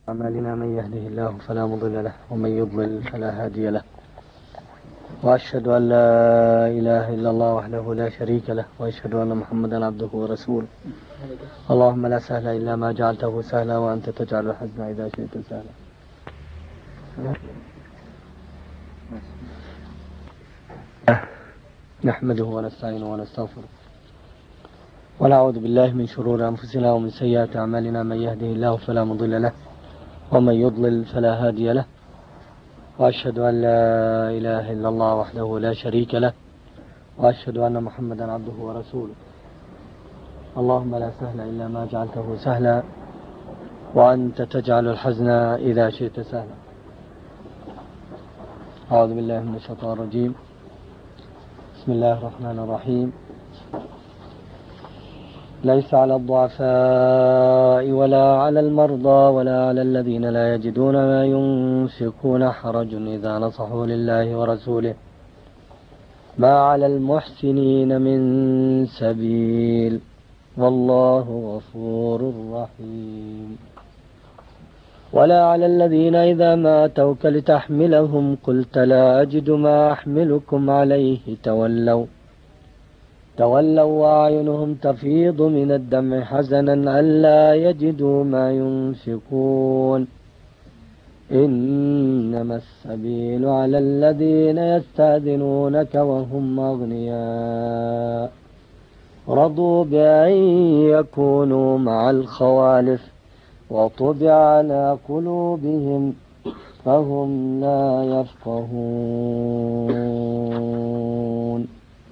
أعمالنا من يهده الله فلا مضل له ومن يضلل فلا هادي له، وأشهد أن لا إله إلا الله وحده لا شريك له، وأشهد أن محمدا عبده ورسوله. اللهم لا سهل إلا ما جعلته سهلا وأنت تجعل الحزن إذا شئت سهلا. نحمده ونستعينه ونستغفره ونعوذ بالله من شرور أنفسنا ومن سيئات أعمالنا. من يهده الله فلا مضل له ومن يضلل فلا هادي له، وأشهد أن لا إله إلا الله وحده لا شريك له، وأشهد أن محمدا عبده ورسوله. اللهم لا سهل إلا ما جعلته سهلا وأنت تجعل الحزن إذا شئت سهلا. أعوذ بالله من الشيطان الرجيم. بسم الله الرحمن الرحيم. ليس على الضعفاء ولا على المرضى ولا على الذين لا يجدون ما ينفقون حرج إذا نصحوا لله ورسوله، ما على المحسنين من سبيل والله غفور رحيم. ولا على الذين إذا ما أتوك لتحملهم قلت لا أجد ما أحملكم عليه تولوا وأعينهم تفيض من الدمع حزنا ألا يجدوا ما ينفقون. إنما السبيل على الذين يستأذنونك وهم أغنياء رضوا بأن يكونوا مع الخوالف وطبع على قلوبهم فهم لا يفقهون.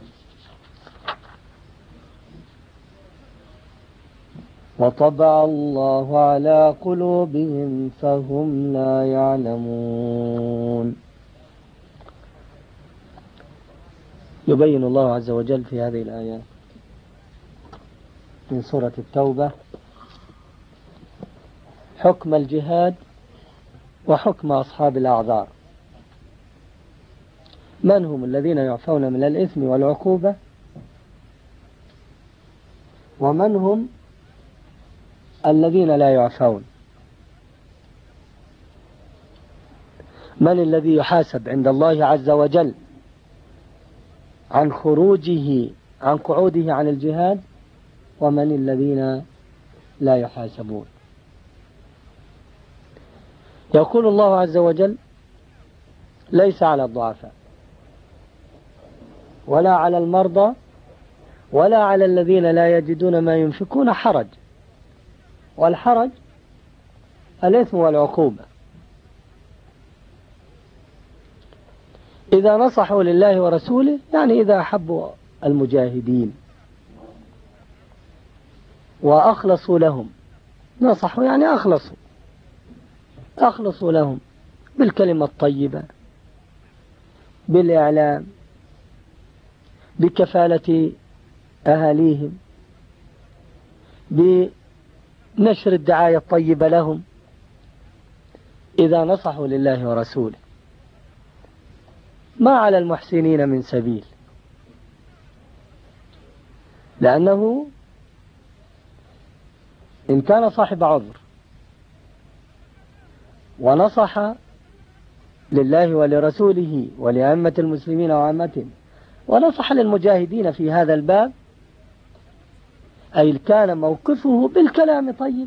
وطبع الله على قلوبهم فهم لا يعلمون. يبين الله عز وجل في هذه الآيات من سورة التوبة حكم الجهاد وحكم أصحاب الأعذار. من هم الذين يعفون من الإثم والعقوبة، ومن هم الذين لا يعفون. من الذي يحاسب عند الله عز وجل عن قعوده عن الجهاد، ومن الذين لا يحاسبون. يقول الله عز وجل ليس على الضعفاء ولا على المرضى ولا على الذين لا يجدون ما ينفقون حرج. والحرج الإثم والعقوبة. إذا نصحوا لله ورسوله يعني إذا أحبوا المجاهدين وأخلصوا لهم. نصحوا يعني أخلصوا لهم بالكلمة الطيبة، بالإعلام، بكفالة أهاليهم، بنشر الدعاية الطيبة لهم. إذا نصحوا لله ورسوله ما على المحسنين من سبيل، لأنه إن كان صاحب عذر ونصح لله ولرسوله ولأئمة المسلمين وعامتهم ونصح للمجاهدين في هذا الباب، أي كان موقفه بالكلام طيب،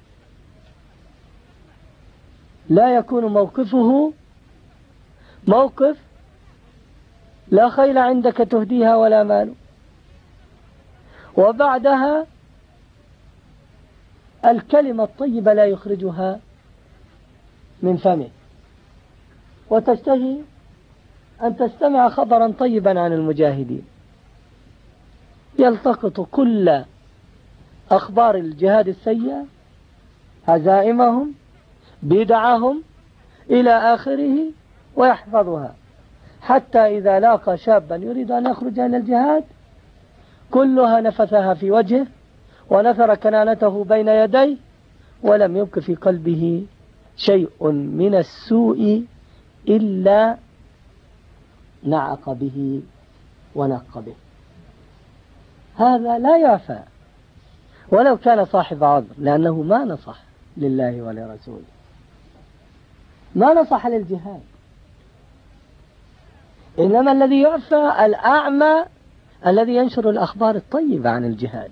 لا يكون موقفه موقف لا خيل عندك تهديها ولا مال، وبعدها الكلمة الطيبة لا يخرجها من فمه، وتشتهي أن تستمع خبرا طيبا عن المجاهدين. يلتقط كل أخبار الجهاد السيئة، هزائمهم، بدعهم إلى آخره، ويحفظها حتى إذا لاقى شابا يريد أن يخرج إلى الجهاد كلها نفثها في وجهه ونثر كنانته بين يديه، ولم يبق في قلبه شيء من السوء إلا نعق به ونق به. هذا لا يعفى ولو كان صاحب عذر، لأنه ما نصح لله ولرسوله. ما نصح للجهاد. إنما الذي يعفى الأعمى الذي ينشر الأخبار الطيبة عن الجهاد،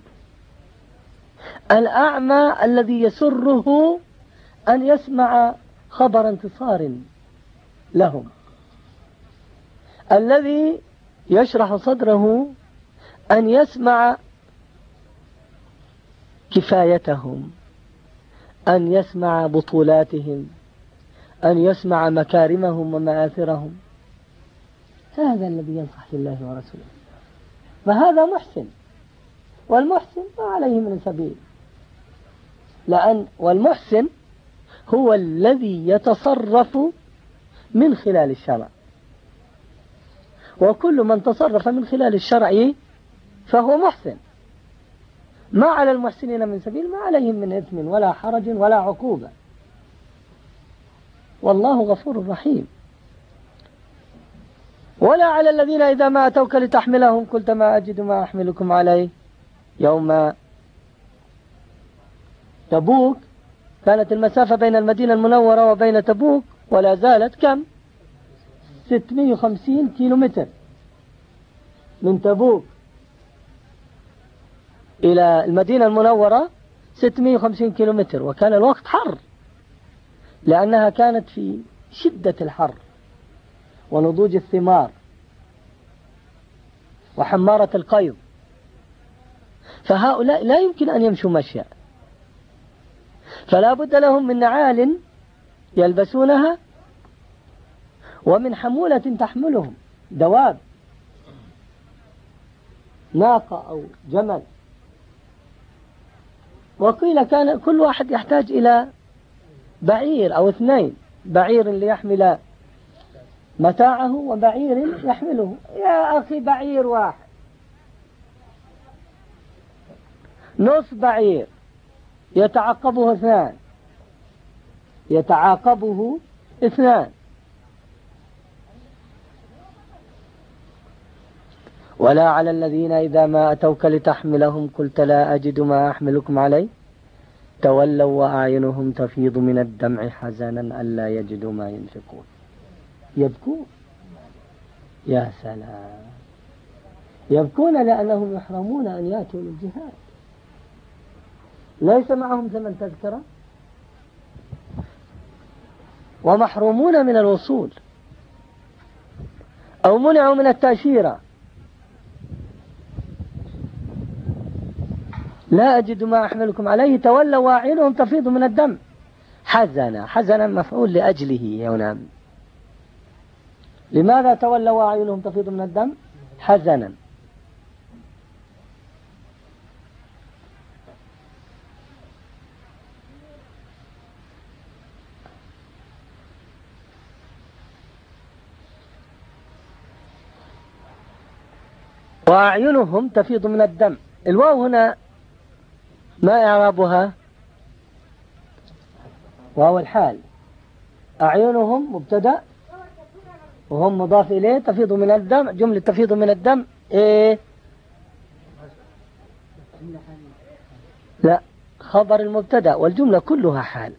الأعمى الذي يسره أن يسمع خبر انتصار لهم، الذي يشرح صدره أن يسمع كفايتهم، أن يسمع بطولاتهم، أن يسمع مكارمهم ومآثرهم. هذا الذي ينصح لله ورسوله، فهذا محسن، والمحسن ما عليه من سبيل، والمحسن هو الذي يتصرف من خلال الشرع، وكل من تصرف من خلال الشرع فهو محسن. ما على المحسنين من سبيل، ما عليهم من إثم ولا حرج ولا عقوبة، والله غفور رحيم. ولا على الذين إذا ما أتوك لتحملهم قلت ما أجد ما أحملكم عليه. يوم تبوك كانت المسافة بين المدينة المنورة وبين تبوك ولا زالت كم؟ 650 كيلومتر، من تبوك إلى المدينة المنورة 650 كيلومتر، وكان الوقت حر لأنها كانت في شدة الحر ونضوج الثمار وحمارة القيض، فهؤلاء لا يمكن أن يمشوا مشيا، فلا بد لهم من نعال يلبسونها ومن حمولة تحملهم، دواب، ناقة أو جمل. وقيل كان كل واحد يحتاج إلى بعير أو 2، بعير ليحمل متاعه وبعير يحمله. يا أخي بعير واحد، نصف بعير يتعاقبه 2، يتعاقبه 2. ولا على الذين إذا ما أتوك لتحملهم قلت لا أجد ما أحملكم عليه تولوا وأعينهم تفيض من الدمع حزنا ألا يجدوا ما ينفقون. يبكون، يا سلام، يبكون لأنهم يحرمون أن يأتوا للجهاد، ليس معهم ثمن تذكرة، ومحرومون من الوصول، أو منعوا من التأشيرة. لا أجد ما أحملكم عليه تولوا وأعينهم تفيض من الدم حزنا. حزنا مفعول لأجله هنا. لماذا تولوا وأعينهم تفيض من الدم؟ حزنا. وأعينهم تفيض من الدم، الواو هنا ما إعرابها؟ واو الحال. أعينهم مبتدأ وهم مضاف إليه، تفيض من الدم، جملة تفيض من الدم إيه؟ لا، خبر المبتدأ والجملة كلها حال.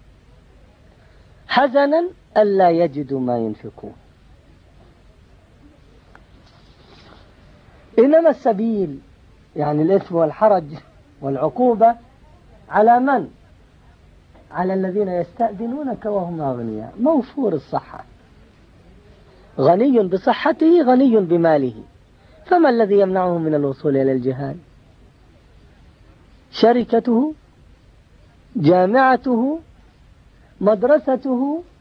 حزنا ألا يجدوا ما ينفقون. إنما السبيل يعني الإثم والحرج والعقوبة على من؟ على الذين يستأذنونك وهم أغنياء، موفور الصحة، غني بصحته غني بماله، فما الذي يمنعه من الوصول إلى الجهاد؟ شركته، جامعته، مدرسته،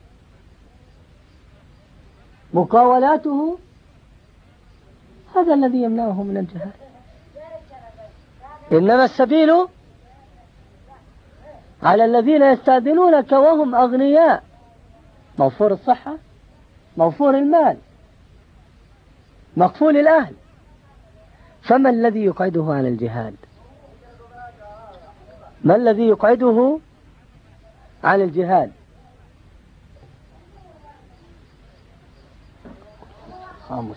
مقاولاته، هذا الذي يمنعه من الجهاد. إنما السبيل على الذين يستأذنونك وهم أغنياء، موفور الصحة، موفور المال، مقفول الأهل، فما الذي يقعده عن الجهاد؟ ما الذي يقعده عن الجهاد؟ خاموش.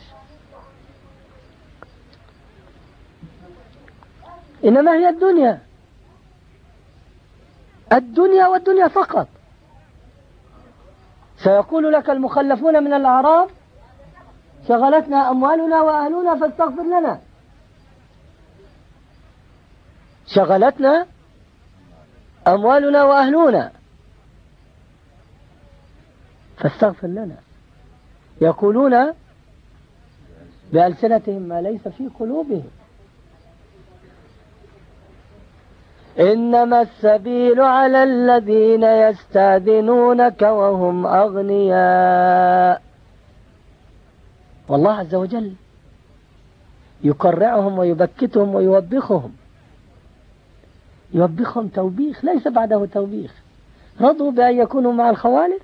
إنما هي الدنيا، الدنيا والدنيا فقط. سيقول لك المخلفون من الأعراب شغلتنا أموالنا وأهلنا فاستغفر لنا. شغلتنا أموالنا وأهلنا فاستغفر لنا. يقولون بألسنتهم ما ليس في قلوبهم. إنما السبيل على الذين يستأذنونك وهم أغنياء. والله عز وجل يقرعهم ويبكتهم ويوبخهم. يوبخهم توبيخ ليس بعده توبيخ. رضوا بأن يكونوا مع الخوالف.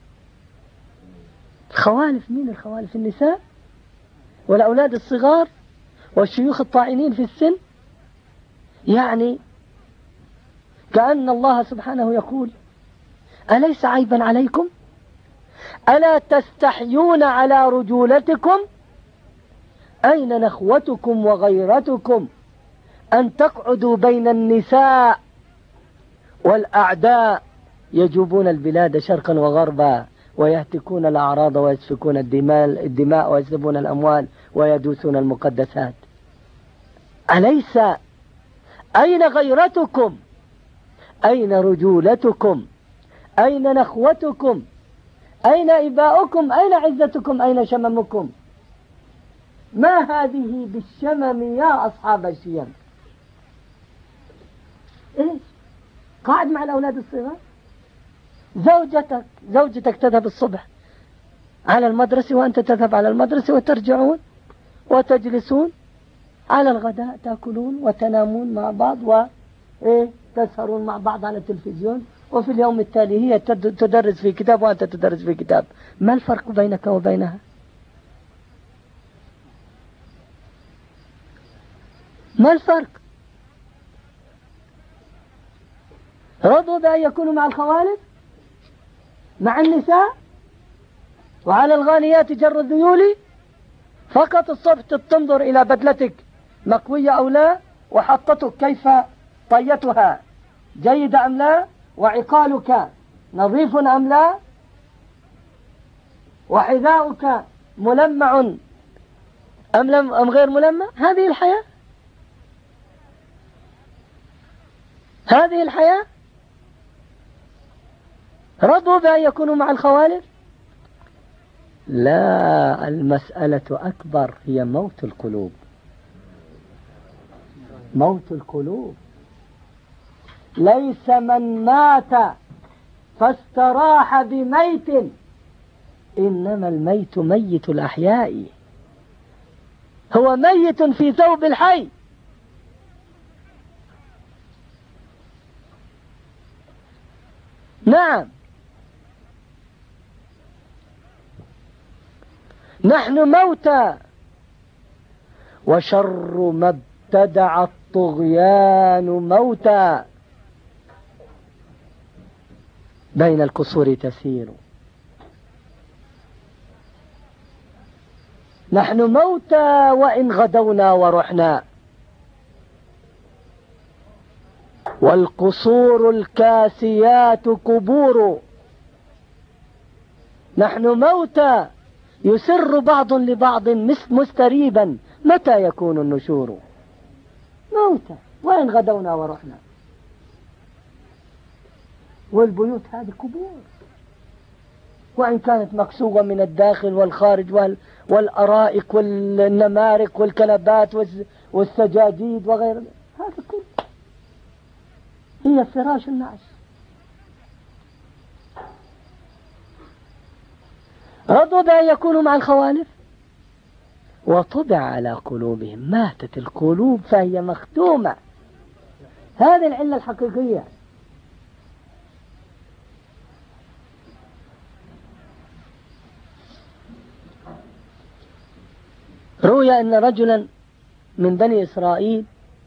الخوالف مين الخوالف؟ النساء والأولاد الصغار والشيوخ الطاعنين في السن. يعني كأن الله سبحانه يقول أليس عيبا عليكم؟ ألا تستحيون على رجولتكم؟ أين نخوتكم وغيرتكم أن تقعدوا بين النساء والأعداء يجوبون البلاد شرقا وغربا ويهتكون الأعراض ويسفكون الدماء ويسلبون الأموال ويدوسون المقدسات؟ أليس أين غيرتكم؟ أين رجولتكم؟ أين نخوتكم؟ أين إباؤكم؟ أين عزتكم؟ أين شممكم؟ ما هذه بالشمم يا أصحاب الشيم؟ إيش؟ قاعد مع الأولاد الصغار. زوجتك تذهب الصبح على المدرسة وأنت تذهب على المدرسة وترجعون وتجلسون على الغداء تأكلون وتنامون مع بعض وتسهرون مع بعض على التلفزيون، وفي اليوم التالي هي تدرس في كتاب وأنت تدرس في كتاب. ما الفرق بينك وبينها؟ ما الفرق؟ رضوا بأن يكونوا مع الخوالف مع النساء وعلى الغانيات جر الذيول. فقط الصبح تنظر إلى بدلتك مكوية أو لا، وحطتك كيف طيتها جيدة أم لا، وعقالك نظيف أم لا، وحذاؤك ملمع أم غير ملمع. هذه الحياة. هذه الحياة. رضوا بأن يكونوا مع الخوالف. لا، المسألة أكبر، هي موت القلوب. موت القلوب. ليس من مات فاستراح بميت، إنما الميت ميت الأحياء. هو ميت في ثوب الحي. نعم، نحن موتى. وشر ما ابتدع الطغيان موتى، بين القصور تسير. نحن موتى وإن غدونا ورحنا، والقصور الكاسيات قبور. نحن موتى يسر بعض لبعض مستريبا، متى يكون النشور؟ موتى وإن غدونا ورحنا. والبيوت هذه قبور، وإن كانت مكسوة من الداخل والخارج، والأرائك والنمارق والكنبات والسجاجيد وغير هذا كله هي فراش النعش. رضوا بأن يكونوا مع الخوالف وطبع على قلوبهم. ماتت القلوب فهي مختومة. هذه العلة الحقيقية. روي أن رجلا من بني إسرائيل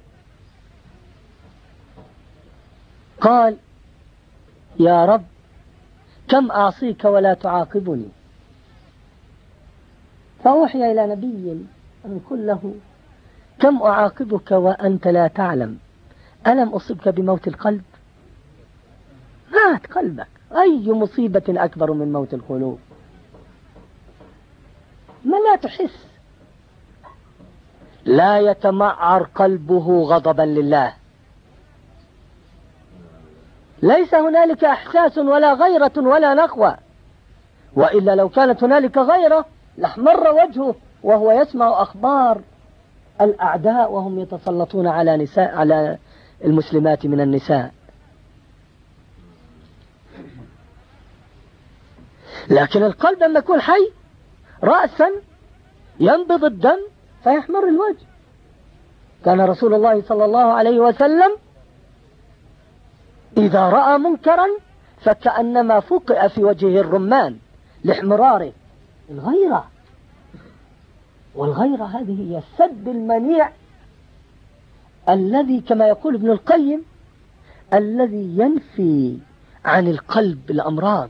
قال: يا رب، كم أعصيك ولا تعاقبني؟ فأوحي إلى نبي أن قل له: كم أعاقبك وأنت لا تعلم؟ ألم أصبك بموت القلب؟ مات قلبك، أي مصيبة أكبر من موت القلوب؟ ما لا تحس، لا يتمعر قلبه غضبا لله، ليس هنالك إحساس ولا غيرة ولا نخوة، وإلا لو كانت هنالك غيرة لاحمر وجهه وهو يسمع أخبار الأعداء وهم يتسلطون على المسلمات من النساء. لكن القلب لما يكون حي رأسا ينبض الدم فيحمر الوجه. كان رسول الله صلى الله عليه وسلم إذا رأى منكرا فكأنما فقئ في وجهه الرمان لاحمراره، الغيرة. والغيرة هذه هي السد المنيع الذي كما يقول ابن القيم الذي ينفي عن القلب الأمراض،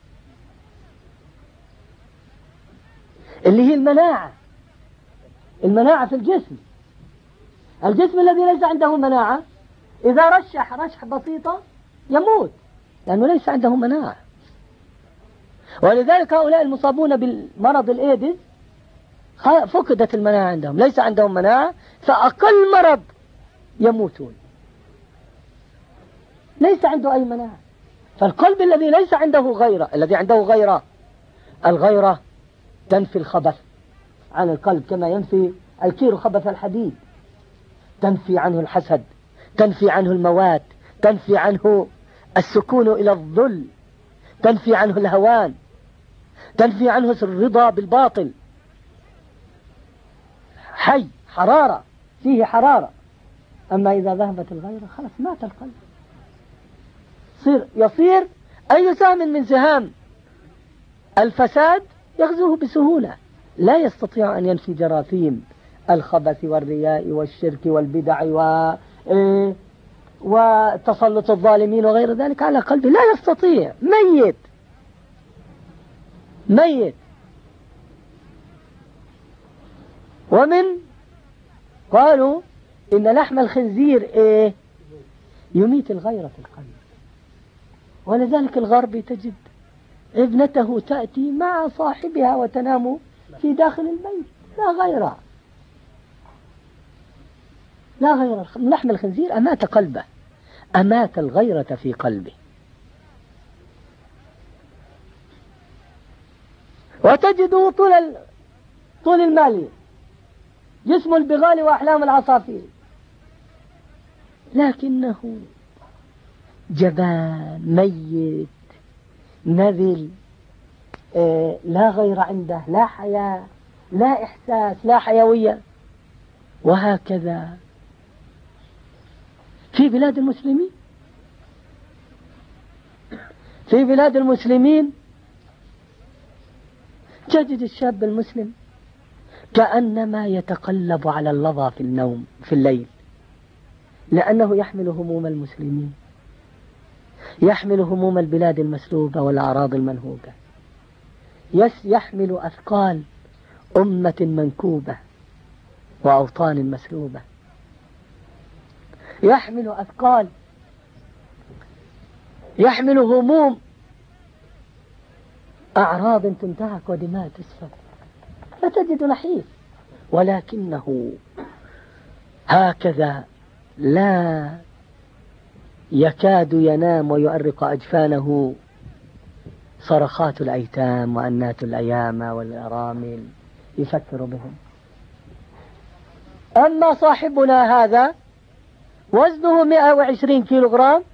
اللي هي المناعة في الجسم. الجسم الذي ليس عنده مناعة إذا رشح بسيطة يموت لأنه ليس عنده مناعة. ولذلك هؤلاء المصابون بالمرض الإيدز فقدت المناعة عندهم، ليس عندهم مناعة، فأقل مرض يموتون، ليس عنده أي مناعة. فالقلب الذي ليس عنده غيرة، الذي عنده غيرة، الغيرة تنفي الخبث عن القلب كما ينفي الكير خبث الحديد، تنفي عنه الحسد، تنفي عنه الموات، تنفي عنه السكون إلى الذل، تنفي عنه الهوان، تنفي عنه الرضا بالباطل. حي حرارة، فيه حرارة. أما إذا ذهبت الغيرة خلاص مات القلب، يصير أي سهم من سهام الفساد يغزوه بسهولة، لا يستطيع أن ينفي جراثيم الخبث والرياء والشرك والبدع وتسلط الظالمين وغير ذلك على قلبه، لا يستطيع، ميت. ومن قالوا إن لحم الخنزير يميت الغيرة في القلب. ولذلك الغربي تجد ابنته تأتي مع صاحبها وتنام في داخل البيت، لا غيرة. لحم الخنزير أمات قلبه، أمات الغيرة في قلبه. وتجده طول المالي، جسم البغال وأحلام العصافير، لكنه جبان ميت نذل، لا غير عنده، لا حياة، لا إحساس، لا حيوية. وهكذا في بلاد المسلمين تجد الشاب المسلم كأنما يتقلب على اللظى في النوم في الليل، لأنه يحمل هموم المسلمين، يحمل هموم البلاد المسلوبة والأعراض المنهوبة، يحمل أثقال أمة منكوبة وأوطان مسلوبة، يحمل أثقال، يحمل هموم أعراض تنتهك ودماء تسفك، فتجد نحيف. ولكنه هكذا لا يكاد ينام ويؤرق أجفانه صرخات الأيتام وأنات الأيام والأرامل يفكر بهم. أما صاحبنا هذا وزنه 120 كيلوغرام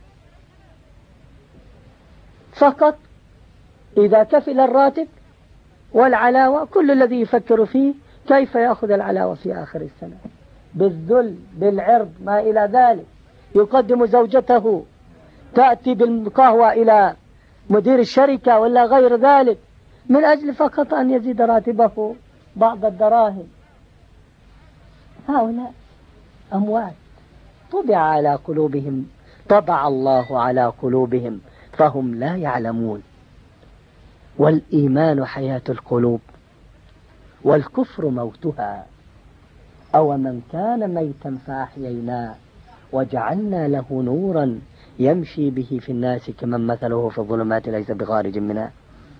فقط، إذا كفل الراتب والعلاوة كل الذي يفكر فيه كيف يأخذ العلاوة في آخر السنة، بالذل بالعرض ما إلى ذلك. يقدم زوجته تأتي بالقهوة إلى مدير الشركة ولا غير ذلك من أجل فقط أن يزيد راتبه بعض الدراهم. هؤلاء أموات طبع الله على قلوبهم فهم لا يعلمون. والإيمان حياة القلوب والكفر موتها. أو من كان ميتا فأحييناه وجعلنا له نورا يمشي به في الناس كمن مثله في الظلمات ليس بخارج منها.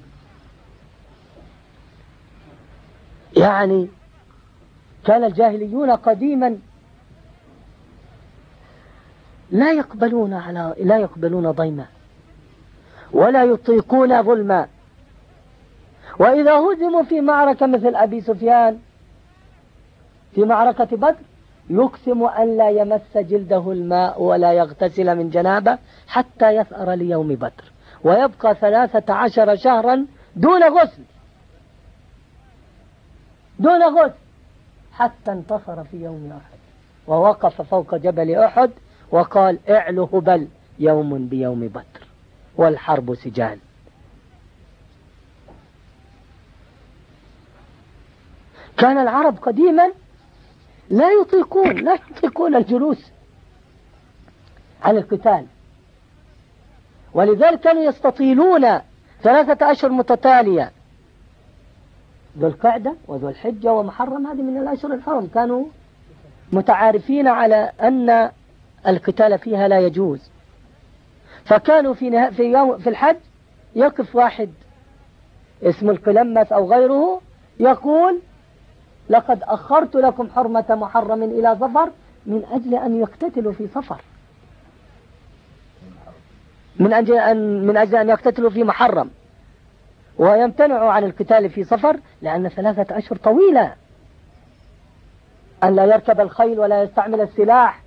يعني كان الجاهليون قديما لا يقبلون ضيما ولا يطيقون ظلما، وإذا هزموا في معركة مثل أبي سفيان في معركة بدر يقسم أن لا يمس جلده الماء ولا يغتسل من جنابه حتى يثأر ليوم بدر، ويبقى 13 شهرا دون غسل حتى انتصر في يوم أحد، ووقف فوق جبل أحد وقال اعلو هبل يوم بيوم بدر والحرب سجال. كان العرب قديما لا يطيقون الجلوس عن القتال، ولذلك كانوا يستطيلون 3 أشهر متتالية، ذو القعدة وذو الحجة ومحرم، هذه من الأشهر الحرم، كانوا متعارفين على أن القتال فيها لا يجوز. فكانوا في الحج يقف واحد اسم القلمس أو غيره يقول لقد أخرت لكم حرمة محرم إلى صفر من أجل أن يقتتلوا في صفر، من أجل أن يقتتلوا في محرم، ويمتنعوا عن القتال في صفر لأن 3 أشهر طويلة، أن لا يركب الخيل ولا يستعمل السلاح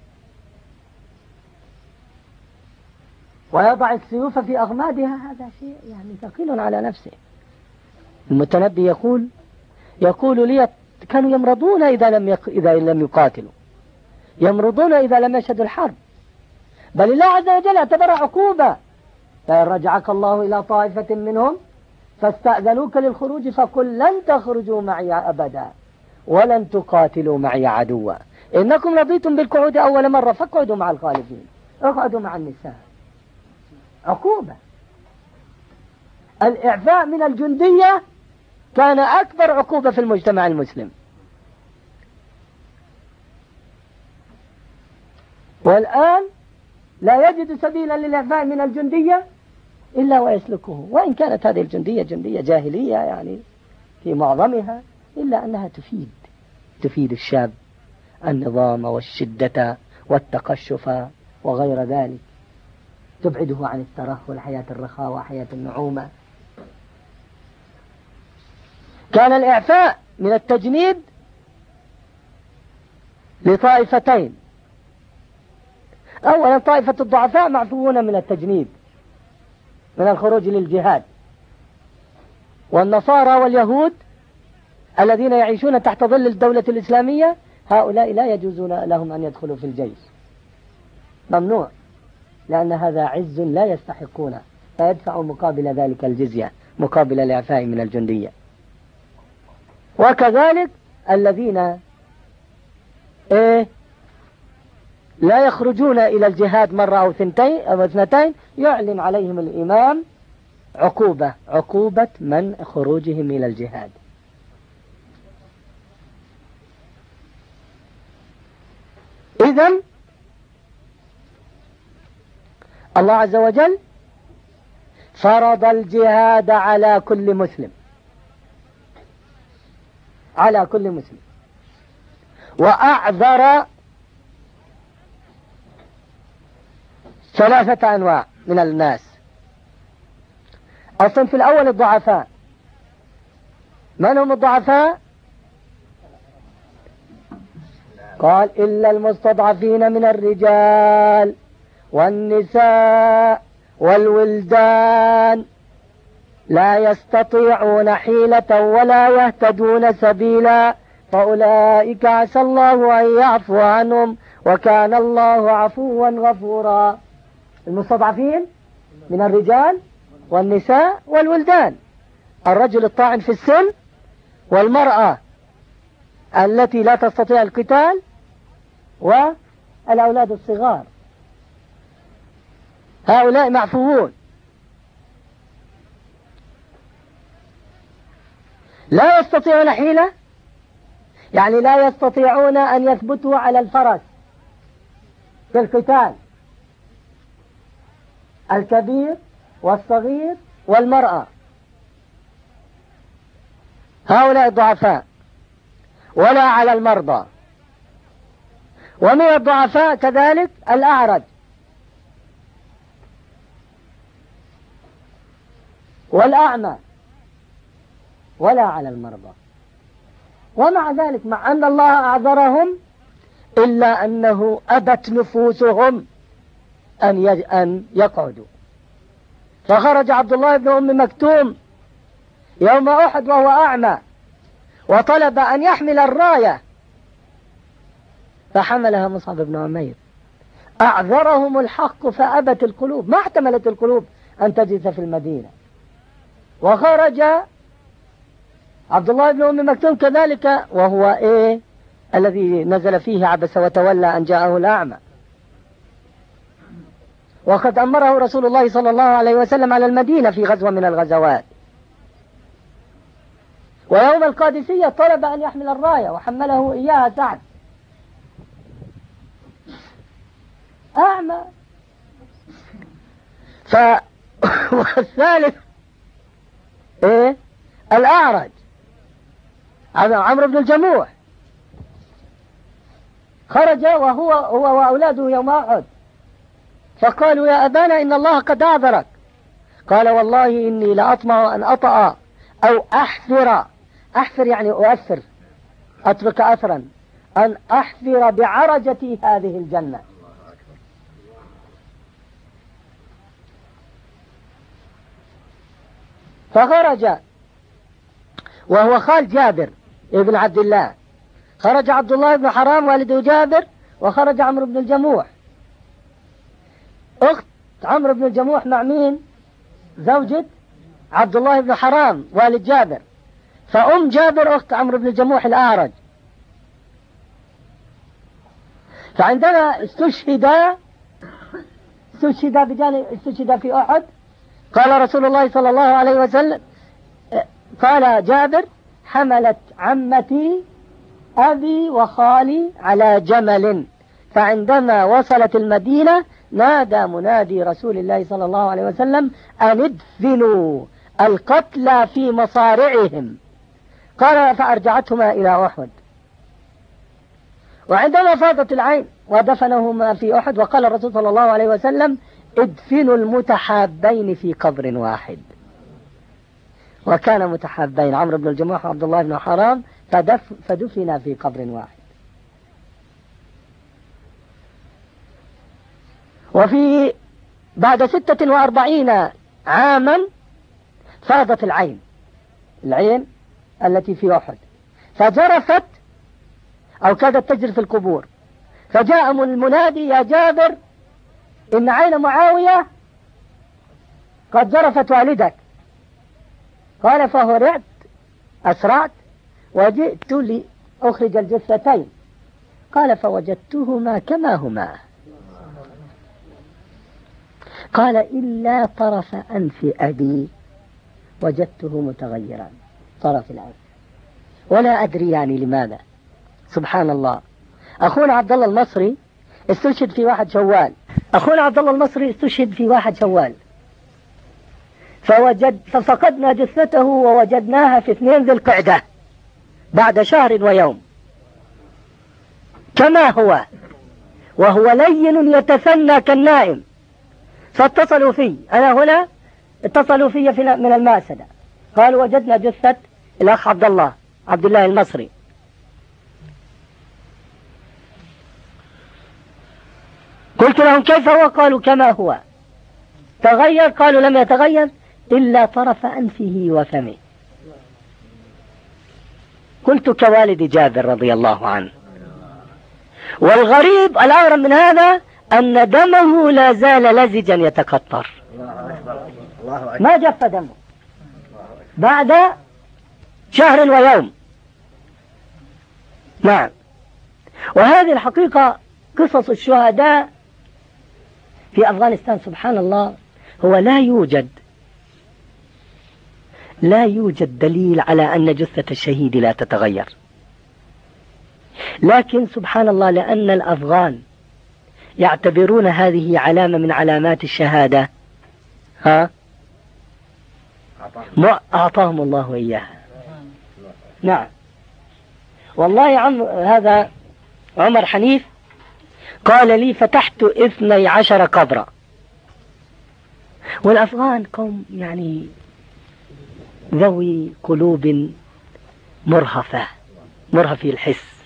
ويضع السيوف في أغمادها، هذا شيء يعني ثقيل على نفسه. المتنبي يقول لي كانوا يمرضون إذا لم يقاتلوا، يمرضون إذا لم يشهدوا الحرب، بل الله عز وجل اعتبر عقوبة، فإن رجعك الله إلى طائفة منهم فاستأذنوك للخروج فقل لن تخرجوا معي أبدا ولن تقاتلوا معي عدوا إنكم رضيتم بالقعود أول مرة فاقعدوا مع الخالفين، اقعدوا مع النساء. عقوبة. الإعفاء من الجندية كان أكبر عقوبة في المجتمع المسلم، والآن لا يجد سبيلا للإعفاء من الجندية إلا ويسلكه، وإن كانت هذه الجندية جندية جاهلية يعني في معظمها، إلا أنها تفيد الشاب النظام والشدة والتقشف وغير ذلك، تبعده عن الترف والحياة الرخاء وحياة النعومة. كان الإعفاء من التجنيد لطائفتين: أولا طائفة الضعفاء معفوون من التجنيد من الخروج للجهاد، والنصارى واليهود الذين يعيشون تحت ظل الدولة الإسلامية هؤلاء لا يجوز لهم أن يدخلوا في الجيش، ممنوع، لأن هذا عز لا يستحقونه، فيدفعوا مقابل ذلك الجزية مقابل الإعفاء من الجندية. وكذلك الذين لا يخرجون إلى الجهاد مرة أو اثنتين يعلن عليهم الإمام عقوبة من خروجهم إلى الجهاد. إذن الله عز وجل فرض الجهاد على كل مسلم، وأعذر 3 أنواع من الناس. الصنف الأول الضعفاء. من هم الضعفاء؟ قال إلا المستضعفين من الرجال والنساء والولدان لا يستطيعون حيلة ولا يهتدون سبيلا فأولئك عسى الله أن يعفو عنهم وكان الله عفوا غفورا. المستضعفين من الرجال والنساء والولدان، الرجل الطاعن في السن والمرأة التي لا تستطيع القتال والأولاد الصغار، هؤلاء معفوون. لا يستطيعون حيلة، يعني لا يستطيعون أن يثبتوا على الفرس في القتال، الكبير والصغير والمرأة، هؤلاء الضعفاء، ولا على المرضى. ومن الضعفاء كذلك الأعرج والأعمى، ولا على المرضى. ومع ذلك مع أن الله أعذرهم إلا أنه أبت نفوسهم أن يقعدوا. فخرج عبد الله بن أم مكتوم يوم أحد وهو أعمى، وطلب أن يحمل الراية فحملها مصعب بن عمير. أعذرهم الحق فأبت القلوب، ما احتملت القلوب أن تجلس في المدينة. وخرج عبد الله بن أم مكتوم كذلك وهو الذي نزل فيه عبس وتولى أن جاءه الأعمى، وقد أمره رسول الله صلى الله عليه وسلم على المدينة في غزوة من الغزوات. ويوم القادسية طلب أن يحمل الراية وحمله إياها سعد، أعمى. والثالث الأعرج عمرو بن الجموح، خرج هو وأولاده يوم أحد، فقالوا يا أبانا إن الله قد أعذرك. قال والله إني لأطمع أن أطأ أو أحفر يعني أؤثر، أترك أثرا، أن أحفر بعرجتي هذه الجنة. فخرج وهو خال جابر ابن عبد الله، خرج عبد الله بن حرام والد جابر، وخرج عمرو بن الجموح. أخت عمرو بن الجموح مع مين؟ زوجة عبد الله بن حرام والد جابر، فأم جابر أخت عمرو بن الجموح الأعرج. فعندما استشهد في أحد، قال رسول الله صلى الله عليه وسلم، قال جابر حملت عمتي أبي وخالي على جمل، فعندما وصلت المدينة نادى منادي رسول الله صلى الله عليه وسلم أن ادفنوا القتلى في مصارعهم. قال فأرجعتهما إلى أحد. وعندما فاضت العين ودفنهما في أحد، وقال الرسول صلى الله عليه وسلم ادفنوا المتحابين في قبر واحد. وكان متحابين عمرو بن الجموح وعبد الله بن حرام، فدفنا في قبر واحد. وفي بعد 46 عاما فاضت العين التي في أحد، فجرفت أو كادت تجري في القبور، فجاء المنادي يا جابر إن عين معاوية قد جرفت والدك. قال فهرعت أسرعت وجئت لأخرج الجثتين. قال فوجدتهما كما هما. قال إلا طرف أنف أبي وجدته متغيرا، طرف الأنف، ولا أدري يعني لماذا. سبحان الله. أخونا عبد الله المصري استشهد في 1 شوال، ففقدنا جثته ووجدناها في 2 ذي القعدة بعد شهر ويوم كما هو، وهو لين يتثنى كالنائم. فاتصلوا في أنا هنا، اتصلوا في من الماسدة، قالوا وجدنا جثة الأخ عبد الله المصري. قلت لهم كيف هو؟ قالوا كما هو. تغير؟ قالوا لم يتغير إلا طرف أنفه وفمه. قلت كوالد جابر رضي الله عنه. والغريب الأغرب من هذا أن دمه لا زال لزجا يتقطر، ما جف دمه بعد شهر ويوم. نعم. وهذه الحقيقة قصص الشهداء في أفغانستان سبحان الله. هو لا يوجد دليل على أن جثة الشهيد لا تتغير، لكن سبحان الله لأن الأفغان يعتبرون هذه علامة من علامات الشهادة، ها أعطاهم الله إياها. نعم والله هذا عمر حنيف قال لي فتحت 12 قبرا. والأفغان قوم يعني ذوي قلوب مرهفي الحس،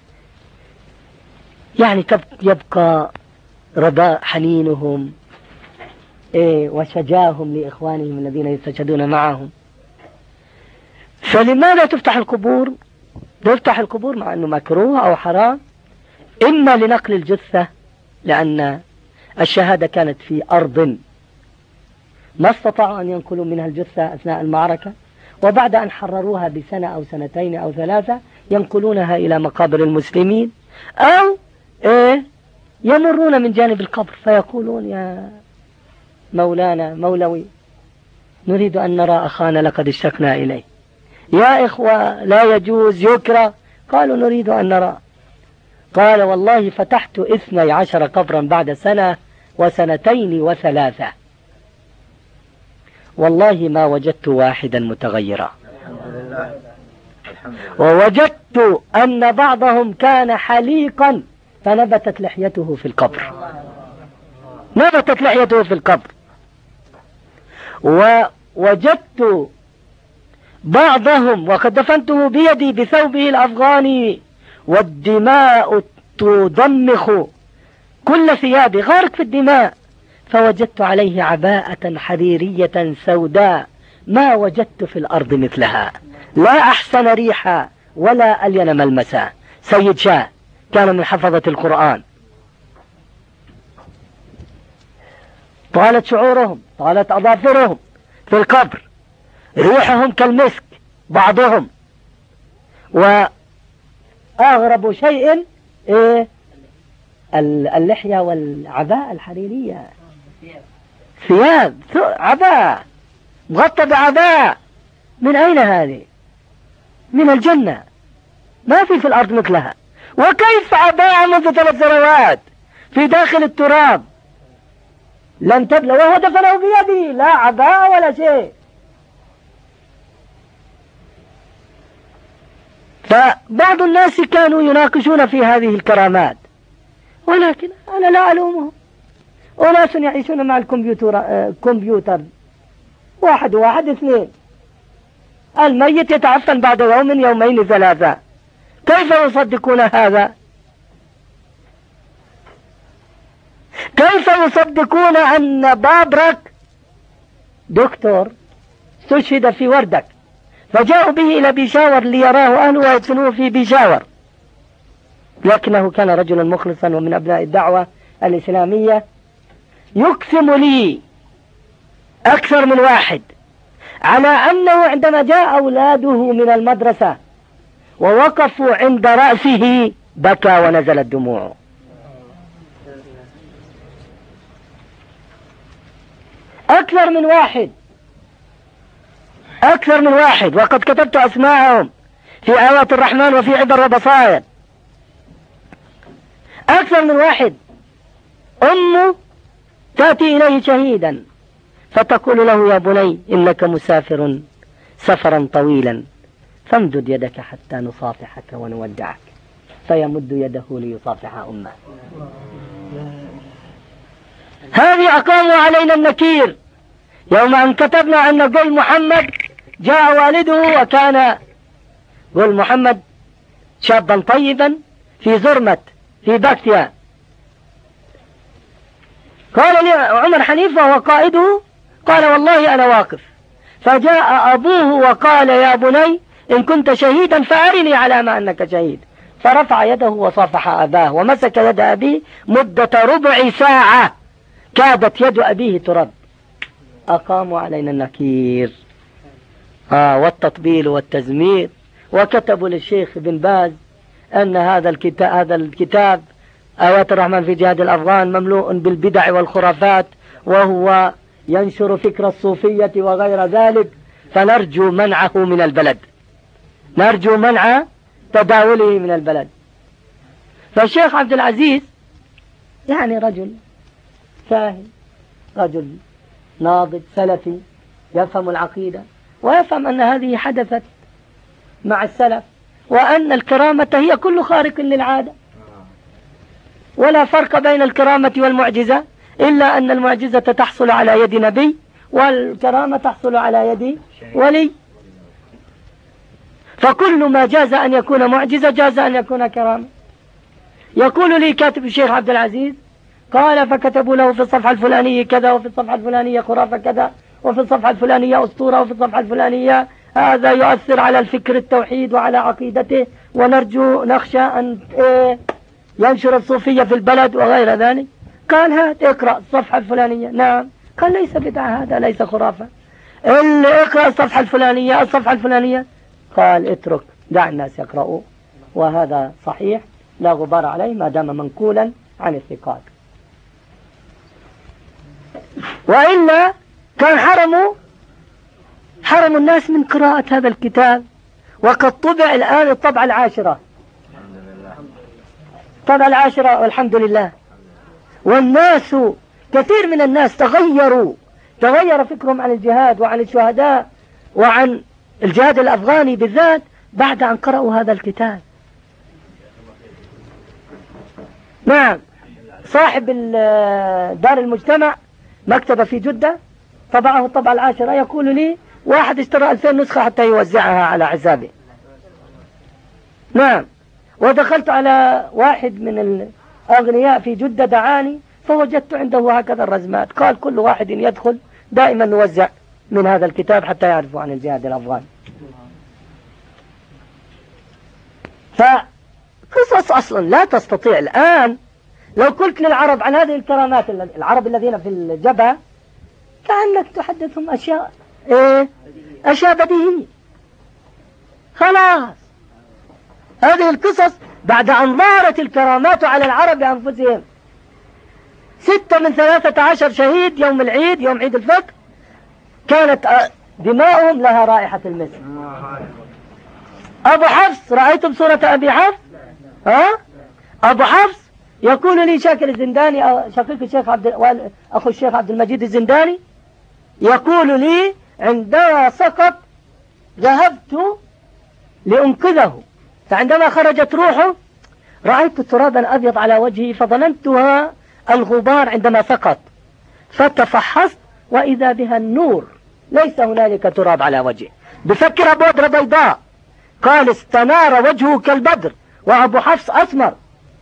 يعني يبقى رضاء حنينهم وشجاهم لإخوانهم الذين يستشهدون معهم. فلماذا تفتح القبور؟ تفتح القبور مع أنه مكروه أو حرام، إما لنقل الجثة لأن الشهادة كانت في أرض ما استطاعوا أن ينقلوا منها الجثة أثناء المعركة، وبعد أن حرروها بسنة أو سنتين أو 3 ينقلونها إلى مقابر المسلمين، أو يمرون من جانب القبر فيقولون يا مولانا مولوي نريد أن نرى أخانا لقد اشتقنا إليه، يا إخوة لا يجوز يكره، قالوا نريد أن نرى. قال والله فتحت 12 قبرا بعد سنة وسنتين و3 والله ما وجدت واحدا متغيرا، ووجدت أن بعضهم كان حليقا فنبتت لحيته في القبر، نبتت لحيته في القبر. ووجدت بعضهم وقد دفنته بيدي بثوبه الأفغاني والدماء تضمخ كل ثيابي غارق في الدماء، فوجدت عليه عباءة حريرية سوداء ما وجدت في الأرض مثلها، لا أحسن ريحا ولا ألين ملمسا. سيد شاه كان من حفظة القرآن، طالت شعورهم، طالت أظافرهم في القبر، ريحهم كالمسك بعضهم، وأغرب شيء اللحية والعباءة الحريرية، ثياب عباءة مغطى بعباءة. من أين هذه؟ من الجنة، ما في الأرض مثلها. وكيف عباءة منذ 3 سنوات في داخل التراب لم تبلى وهو دفنه بيده، لا عباءة ولا شيء. فبعض الناس كانوا يناقشون في هذه الكرامات، ولكن أنا لا ألومهم، أناس يعيشون مع الكمبيوتر 1 و1 2، الميت يتعفن بعد يوم يومين 3، كيف يصدقون هذا؟ كيف يصدقون أن بابرك دكتور استشهد في وردك فجاءوا به إلى بيشاور ليراه أهله ويدفنوه في بيشاور، لكنه كان رجلا مخلصا ومن أبناء الدعوة الإسلامية. يقسم لي أكثر من واحد على أنه عندما جاء أولاده من المدرسة ووقفوا عند رأسه بكى ونزلت دموعه. أكثر من واحد، وقد كتبت أسماءهم في آيات الرحمن وفي عبر وبصائر. أكثر من واحد أمه تأتي إليه شهيدا فتقول له يا بني إنك مسافر سفرا طويلا فامدد يدك حتى نصافحك ونودعك، فيمد يده ليصافح أمه. هذه أقاموا علينا النكير يوم أن كتبنا أن قول محمد جاء والده وكان قول محمد شابا طيبا في زرمت في باكتيا. قال لي عمر حنيف وهو قائده، قال والله أنا واقف، فجاء أبوه وقال يا بني إن كنت شهيدا فأرني علامة أنك شهيد، فرفع يده وصافح أباه ومسك يد أبيه مدة ربع ساعة كادت يد أبيه ترد. أقاموا علينا النكير والتطبيل والتزمير، وكتبوا للشيخ بن باز أن هذا الكتاب آيات الرحمن في جهاد الأفغان مملوء بالبدع والخرافات، وهو ينشر فكر الصوفية وغير ذلك، فنرجو منعه من البلد، نرجو منع تداوله من البلد. فالشيخ عبد العزيز يعني رجل فاهم، رجل ناضج سلفي يفهم العقيدة ويفهم أن هذه حدثت مع السلف، وأن الكرامة هي كل خارق للعادة، ولا فرق بين الكرامة والمعجزة، إلا أن المعجزة تحصل على يد نبي والكرامة تحصل على يد ولي. فكل ما جاز أن يكون معجزة جاز أن يكون كرامة. يقول لي كاتب الشيخ عبد العزيز قال فكتبوا له في الصفحة الفلانية كذا، وفي الصفحة الفلانية خرافة كذا، وفي الصفحة الفلانية أسطورة، وفي الصفحة الفلانية هذا يؤثر على الفكر التوحيد وعلى عقيدته، ونرجو نخشى أن ينشر الصوفية في البلد وغير ذلك. قال هات اقرأ الصفحة الفلانية. نعم. قال ليس بدعة، هذا ليس خرافة، اقرأ الصفحة الفلانية الصفحة الفلانية. قال اترك، دع الناس يقرأوا، وهذا صحيح لا غبار عليه ما دام منقولا عن الثقات، وإلا كان حرموا الناس من قراءة هذا الكتاب. وقد طبع الآن الطبعة العاشرة، الطبعة العاشرة والحمد لله. والناس كثير من الناس تغير فكرهم عن الجهاد وعن الشهداء وعن الجهاد الأفغاني بالذات بعد أن قرأوا هذا الكتاب. نعم. صاحب دار المجتمع مكتبة في جدة طبعه الطبعة العاشرة، يقول لي واحد اشترى 2000 نسخة حتى يوزعها على عزابه. نعم. ودخلت على واحد من الأغنياء في جدة دعاني فوجدت عنده هكذا الرزمات، قال كل واحد يدخل دائما نوزع من هذا الكتاب حتى يعرفوا عن الجهاد الأفغاني. فقصص أصلا لا تستطيع الآن. لو قلت للعرب عن هذه الكرامات، العرب الذين في الجبهة، كأنك تحدثهم أشياء بديهية. خلاص هذه القصص بعد أن ظهرت الكرامات على العرب بأنفسهم. 6 من 13 شهيد يوم العيد، يوم عيد الفطر، كانت دماؤهم لها رائحة المسك. أبو حفص، رأيتم صورة أبي حفص؟ أبو حفص يقول لي شاكر الزنداني، شقيق الشيخ أخو الشيخ عبد المجيد الزنداني، يقول لي عندما سقط ذهبت لأنقذه، فعندما خرجت روحه رأيت ترابا أبيض على وجهه فظننتها الغبار عندما سقط، فتفحصت وإذا بها النور، ليس هنالك تراب على وجهه، بفكر بودرة بيضاء. قال استنار وجهه كالبدر، وأبو حفص أسمر.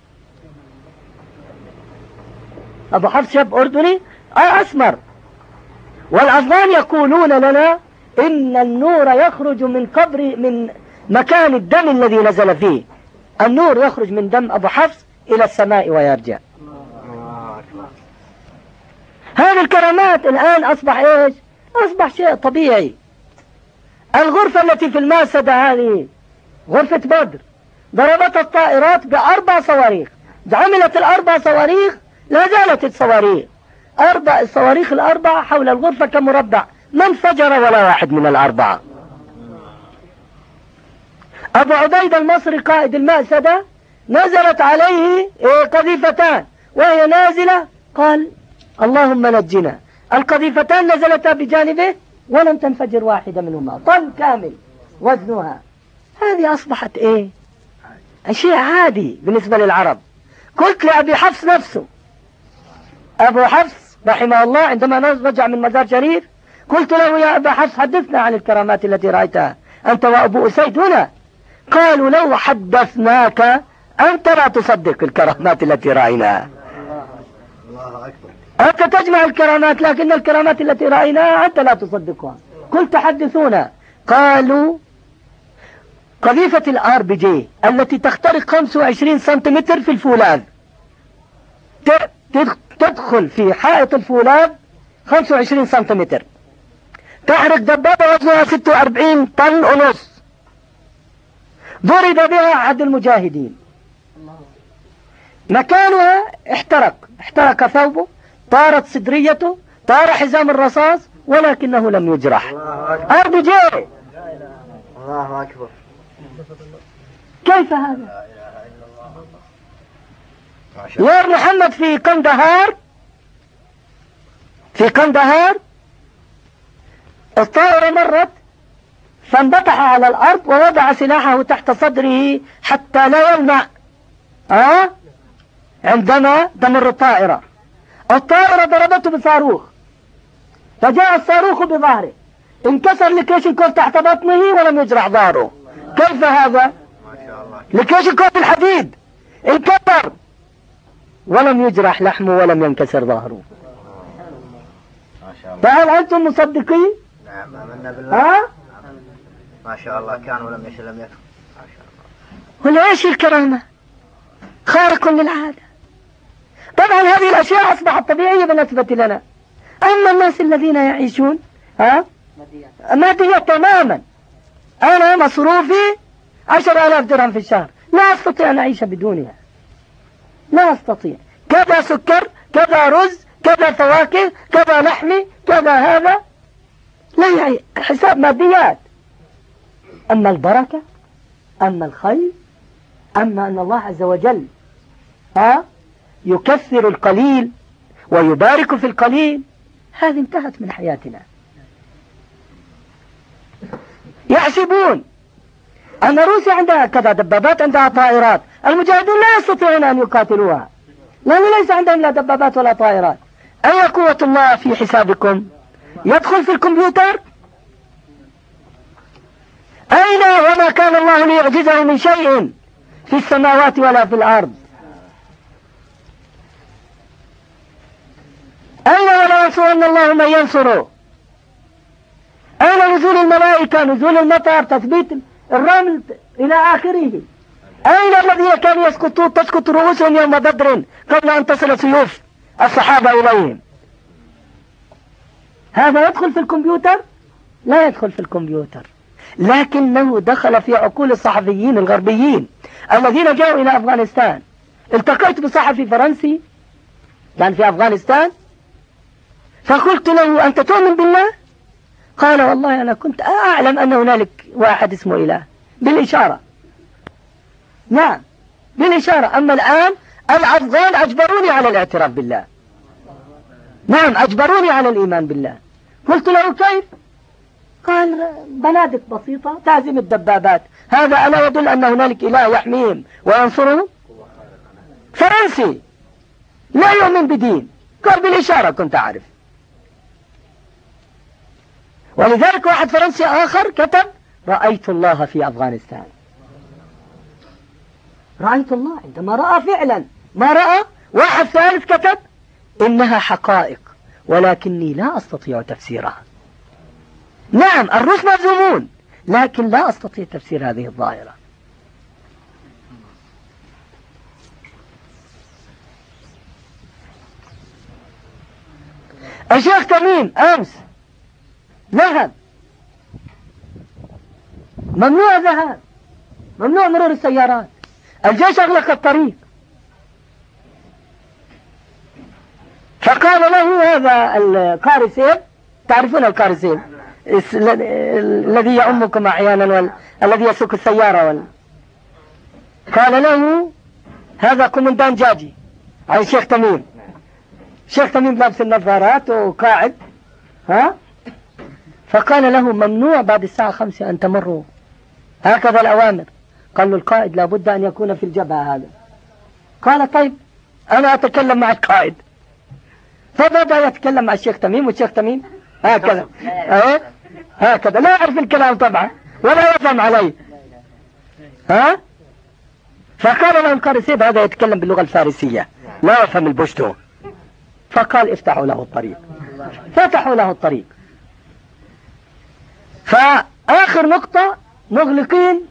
أبو حفص شاب أردني أسمر. والأفغان يقولون لنا إن النور يخرج من مكان الدم الذي نزل فيه، النور يخرج من دم أبو حفص إلى السماء ويرجع. هذه الكرامات الآن أصبح شيء طبيعي. الغرفة التي في الماسدة هذه غرفة بدر ضربت الطائرات ب4 صواريخ، عملت ال4 صواريخ، لا زالت الصواريخ، الصواريخ ال4 حول الغرفة كمربع، ما انفجر ولا واحد من ال4. أبو عبيد المصري قائد المأسدة نزلت عليه قذيفتان، وهي نازلة قال اللهم نجنا. القذيفتان نزلتا بجانبه ولم تنفجر واحدة منهما، طن كامل وزنها. هذه أصبحت شيء عادي بالنسبة للعرب. قلت لأبي حفص نفسه، أبو حفص رحمه الله عندما رجع من مزار شريف، قلت له يا أبا حفص حدثنا عن الكرامات التي رأيتها أنت وأبو أسيد هنا. قالوا لو حدثناك أنت لا تصدق الكرامات التي رأيناها. أنت تجمع الكرامات لكن الكرامات التي رأيناها أنت لا تصدقها. قلت حدثونا. قالوا قذيفة الRPG التي تخترق 25 سنتيمتر في الفولاذ، تدخل في حائط الفولاذ 25 سنتيمتر، تحرق دبابة وزنها 46 طن ونص، ضرب بها أحد المجاهدين، مكانها احترق ثوبه، طارت صدريته، طار حزام الرصاص، ولكنه لم يجرح. RPG. الله أكبر. كيف هذا؟ يا محمد في قندهار الطائرة مرت فانبطح على الأرض ووضع سلاحه تحت صدره حتى لا يلمع عندما تمر الطائرة ضربته بصاروخ، فجاء الصاروخ بظهره، انكسر لكلاشينكوف تحت بطنه ولم يجرح ظهره. كيف هذا؟ لكلاشينكوف الحديد انكسر ولم يجرح لحمه ولم ينكسر ظهره. فهل أنتم مصدقين؟ نعم آمنا بالله. ما شاء الله كان ولم يكن. ما شاء الله. وليش الكرامة خارق للعادة؟ طبعا هذه الأشياء أصبحت طبيعية بالنسبة لنا. أما الناس الذين يعيشون مادية تماما. أنا مصروفي 10,000 درهم في الشهر، لا أستطيع أن أعيش بدونها، لا أستطيع. كذا سكر، كذا رز، كذا فواكه، كذا لحمي، كذا هذا، لا يعني حساب ماديات. أما البركة، أما الخير، أما أن الله عز وجل يكثر القليل ويبارك في القليل، هذه انتهت من حياتنا. يحسبون أن روسيا عندها كذا دبابات، عندها طائرات، المجاهدون لا يستطيعون أن يقاتلوها لأنه ليس عندهم لا دبابات ولا طائرات. أي قوة الله في حسابكم؟ يدخل في الكمبيوتر؟ أين وما كان الله ليعجزه من شيء في السماوات ولا في الأرض؟ أين ولا ينصرن الله من ينصره؟ أين نزول الملائكة، نزول المطر، تثبيت الرمل إلى آخره؟ أين الذين كانوا تسقط رؤوسهم يوم بدر قبل أن تصل سيوف الصحابة إليهم؟ هذا يدخل في الكمبيوتر؟ لا يدخل في الكمبيوتر، لكنه دخل في عقول الصحفيين الغربيين الذين جاءوا إلى أفغانستان. التقيت بصحفي فرنسي كان في أفغانستان، فقلت له: أنت تؤمن بالله؟ قال: والله أنا كنت أعلم أن هنالك واحد اسمه إله بالإشارة. نعم بالإشارة. أما الآن الأفغان أجبروني على الاعتراف بالله. نعم أجبروني على الإيمان بالله. قلت له: كيف؟ قال: بنادق بسيطة تعزم الدبابات، هذا ألا يدل أن هنالك إله يحميهم وينصرهم؟ فرنسي لا يؤمن بدين، قال بالإشارة كنت أعرف. ولذلك واحد فرنسي آخر كتب: رأيت الله في أفغانستان. رأيت الله عندما رأى فعلا ما رأى. واحد ثالث كتب: إنها حقائق ولكني لا أستطيع تفسيرها. نعم الروس مهزومون، لكن لا أستطيع تفسير هذه الظاهرة. الشيخ تميم أمس ذهب، ممنوع ذهاب، ممنوع مرور السيارات، الجيش أغلق الطريق. فقال له هذا القارسيب، تعرفون القارسيب الذي يعمكم أحيانا الذي يسوق السيارة قال له: هذا كومندان جاجي عن الشيخ تميم. الشيخ تميم لابس النظارات وقاعد فقال له: ممنوع بعد الساعة 5 أن تمروا، هكذا الأوامر. قال له القائد لابد أن يكون في الجبهة هذا. قال: طيب أنا أتكلم مع القائد. فبدأ يتكلم مع الشيخ تميم، والشيخ تميم هكذا هكذا لا يعرف الكلام طبعا ولا يفهم عليه. فقال له القارسيب: هذا يتكلم باللغة الفارسية لا يفهم البشتو. فقال: افتحوا له الطريق. فتحوا له الطريق. فآخر نقطة مغلقين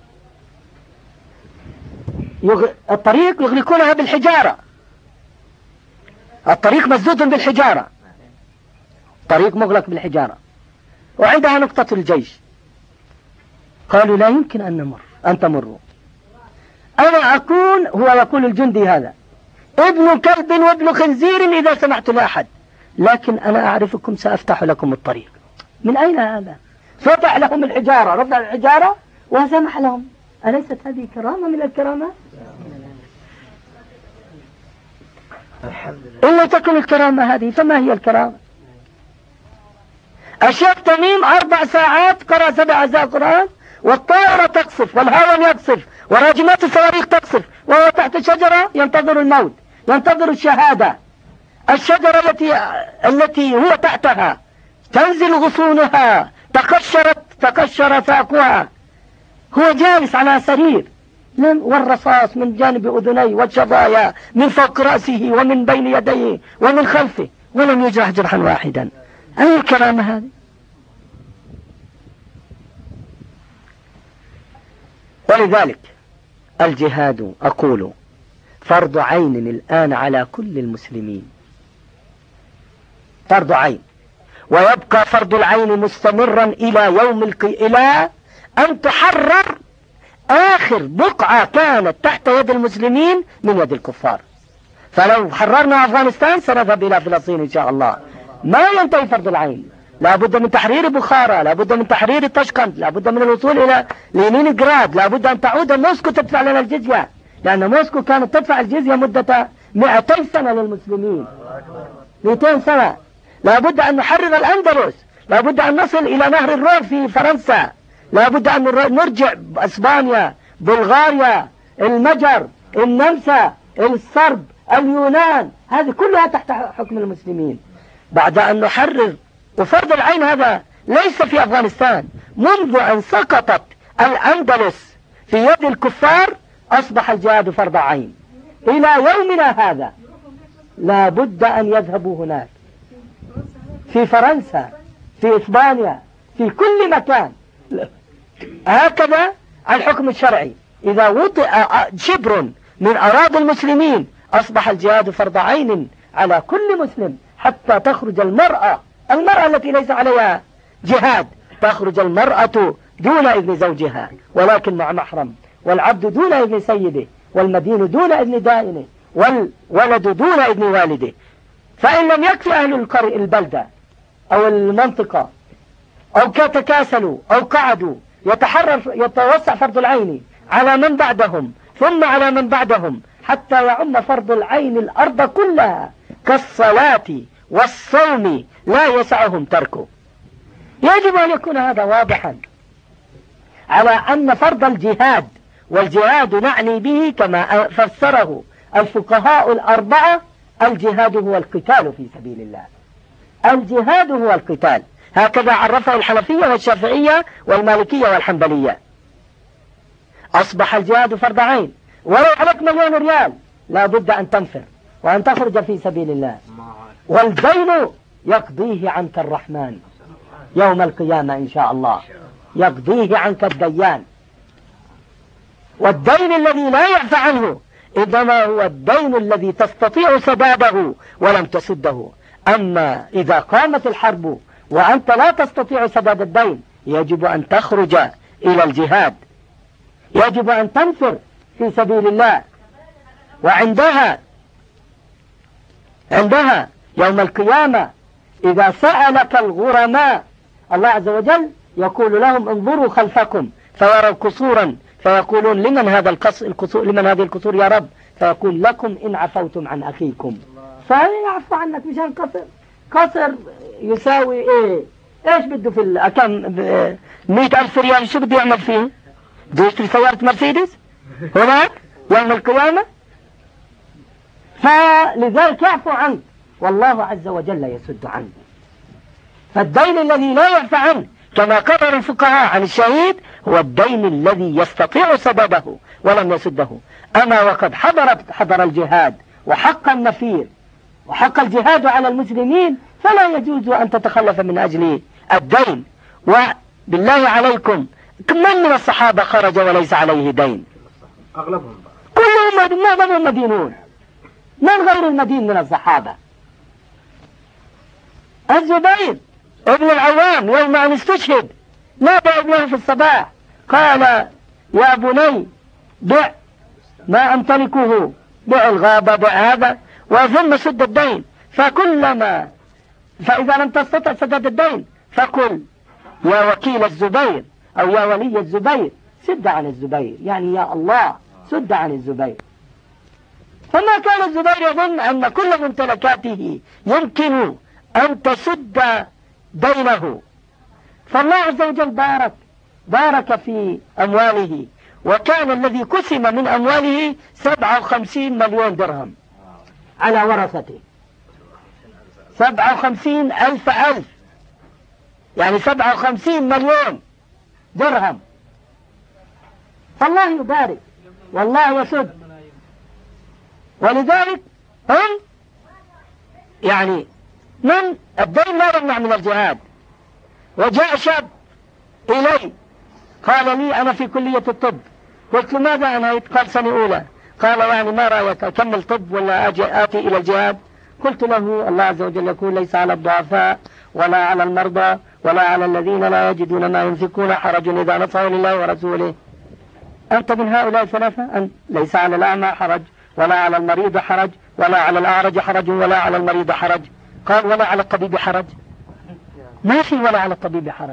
الطريق، يغلقونها بالحجارة. الطريق مسدود بالحجارة، طريق مغلق بالحجارة، وعندها نقطة الجيش. قالوا: لا يمكن أن تمروا. أنا أكون، هو يقول الجندي هذا، ابن كلب وابن خنزير إذا سمعت لأحد، لكن أنا أعرفكم سأفتح لكم الطريق. من أين هذا؟ فتح لهم الحجارة، رفع الحجارة وسمح لهم. أليست هذه كرامة من الكرامات؟ إن لم تكن الكرامة هذه فما هي الكرامة؟ الشيخ تميم 4 ساعات قرأ 7 أجزاء قرآن، والطائرة تقصف والهاون يقصف وراجمات الصواريخ تقصف، وهو تحت شجرة ينتظر الموت، ينتظر الشهادة. الشجرة التي هو تحتها تنزل غصونها، تقشر ساقها، هو جالس على سرير، والرصاص من جانب أذنيه والشظايا من فوق رأسه ومن بين يديه ومن خلفه، ولم يجرح جرحا واحدا. أي الكلام هذا؟ ولذلك الجهاد أقول فرض عين الآن على كل المسلمين، فرض عين، ويبقى فرض العين مستمرا إلى إلى أن تحرر آخر بقعة كانت تحت يد المسلمين من يد الكفار. فلو حررنا أفغانستان سنذهب إلى فلسطين إن شاء الله. ما ينتهي فرض العين، لا بد من تحرير بخارى، لا بد من تحرير طشقند، لا بد من الوصول إلى لينينغراد، لا بد أن تعود موسكو تدفع لنا الجزية، لأن موسكو كانت تدفع الجزية مدة 200 سنة للمسلمين، 200 سنة. لا بد أن نحرر الأندلس، لا بد أن نصل إلى نهر الرون في فرنسا، لا بد أن نرجع إسبانيا، بلغاريا، المجر، النمسا، الصرب، اليونان، هذه كلها تحت حكم المسلمين بعد أن نحرر. وفرض العين هذا ليس في أفغانستان، منذ أن سقطت الأندلس في يد الكفار أصبح الجهاد فرض عين إلى يومنا هذا. لا بد أن يذهبوا هناك، في فرنسا، في إسبانيا، في كل مكان. هكذا الحكم الشرعي، إذا وطئ شبر من أراضي المسلمين أصبح الجهاد فرض عين على كل مسلم، حتى تخرج المرأة التي ليس عليها جهاد، تخرج المرأة دون إذن زوجها ولكن مع محرم، والعبد دون إذن سيده، والمدين دون إذن دائنه، والولد دون إذن والده. فإن لم يكفي أهل البلدة أو المنطقة أو تكاسلوا أو قعدوا، يتوسع فرض العين على من بعدهم ثم على من بعدهم، حتى يعم فرض العين الأرض كلها كالصلاة والصوم لا يسعهم تركه. يجب أن يكون هذا واضحا على أن فرض الجهاد، والجهاد نعني به كما فسره الفقهاء الأربعة، الجهاد هو القتال في سبيل الله، الجهاد هو القتال، هكذا عرفه الحنفية والشافعية والمالكية والحنبلية. أصبح الجهاد فرض عين، ولو عليك 1,000,000 ريال لا بد أن تنفر وأن تخرج في سبيل الله، والدين يقضيه عنك الرحمن يوم القيامة إن شاء الله، يقضيه عنك الديان. والدين الذي لا يعفى عنه إنما هو الدين الذي تستطيع سداده ولم تسده. أما إذا قامت الحرب وأنت لا تستطيع سداد الدين يجب أن تخرج إلى الجهاد، يجب أن تنفر في سبيل الله. وعندها يوم القيامة إذا سألك الغرماء الله عز وجل يقول لهم انظروا خلفكم فيروا قصورا فيقولون لمن هذا القصور، لمن هذه القصور يا رب؟ فيقول لكم إن عفوتم عن أخيكم. فيعفو عنك مشان قصر يساوي ايش بده في كم 100,000 ريال، شو بده يعمل فيه؟ بده يشتري سيارة مرسيدس هناك يوم القيامة؟ فلذلك يعفو عنك والله عز وجل يسد عنك. فالدين الذي لا يعفى عنه كما قرر الفقهاء عن الشهيد هو الدين الذي يستطيع سداده ولم يسده. أما وقد حضر الجهاد وحق النفير وحق الجهاد على المسلمين فلا يجوز أن تتخلف من أجل الدين. وبالله عليكم من من الصحابة خرج وليس عليه دين؟ أغلبهم كلهم معظمهم مدينون، من غير المدين من الصحابة. الزبير ابن العوام يوم أن استشهد نادى ابنه في الصباح قال يا بني بع ما أمتلكه، بع الغابة، بع هذا، وثم سد الدين. فإذا لم تستطع سداد الدين فقل يا وكيل الزبير أو يا ولي الزبير سد عن الزبير، يعني يا الله سد عن الزبير. فما كان الزبير يظن أن كل ممتلكاته يمكن أن تسد دينه، فالله عز وجل بارك في أمواله، وكان الذي قسم من أمواله 57 مليون درهم على ورثته. 57 ألف يعني 57 مليون درهم. فالله يبارك والله يسد. ولذلك هم يعني من الدين لا يمنع من الجهاد. وجاء شاب إلي قال لي أنا في كلية الطب. قلت له ماذا أنهيت؟ قال سنة أولى. قال يعني ما رأيك أكمل طب ولا آتي إلى الجهاد؟ قلت له الله عز وجل يقول ليس على الضعفاء ولا على المرضى ولا على الذين لا يجدون ما ينفقون حرج إذا نصحوا لله ورسوله. أنت من هؤلاء الثلاثة؟ ليس على الأعمى حرج ولا على المريض حرج ولا على الأعرج حرج ولا على المريض حرج. قال ولا على الطبيب حرج؟ ما في ولا على الطبيب حرج.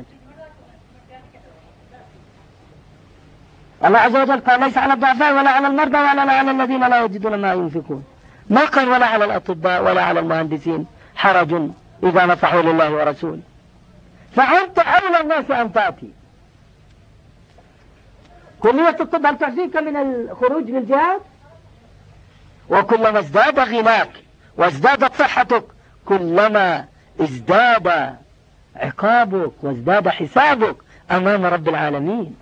الله عز وجل قال ليس على الضعفاء ولا على المرضى ولا على الذين لا يجدون ما ينفقون. ما قال ولا على الأطباء ولا على المهندسين حرج إذا نصحوا لله ورسوله. فأنت أولى الناس أن تأتي. كلية الطب هل تحذيك من الخروج للجهاد؟ وكلما ازداد غناك وازدادت صحتك كلما ازداد عقابك وازداد حسابك أمام رب العالمين.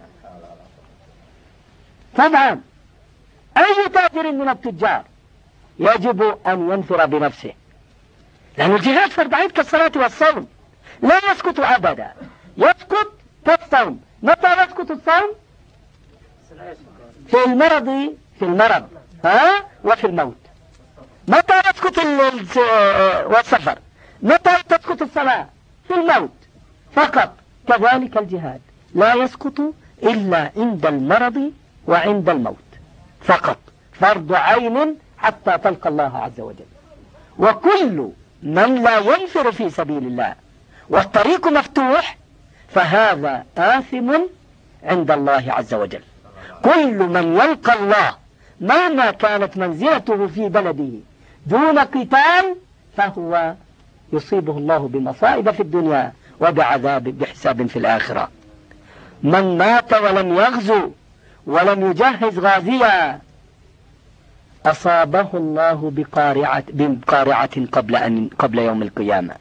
طبعا أي تاجر من التجار يجب أن ينفر بنفسه، لأن الجهاد فرض عين كالصلاة والصوم لا يسكت أبدا. يسكت كالصوم. متى يسكت الصوم؟ في المرض وفي الموت. متى يسكت والسفر؟ متى تسكت الصلاة؟ في الموت فقط. كذلك الجهاد لا يسكت إلا عند المرض وعند الموت فقط. فرض عين حتى تلقى الله عز وجل. وكل من لا ينفر في سبيل الله والطريق مفتوح فهذا آثم عند الله عز وجل. كل من يلقى الله مهما كانت منزلته في بلده دون قتال فهو يصيبه الله بمصائب في الدنيا وبعذاب بحساب في الآخرة. من مات ولم يغزو ولم يجهز غازيا أصابه الله بقارعة قبل يوم القيامة.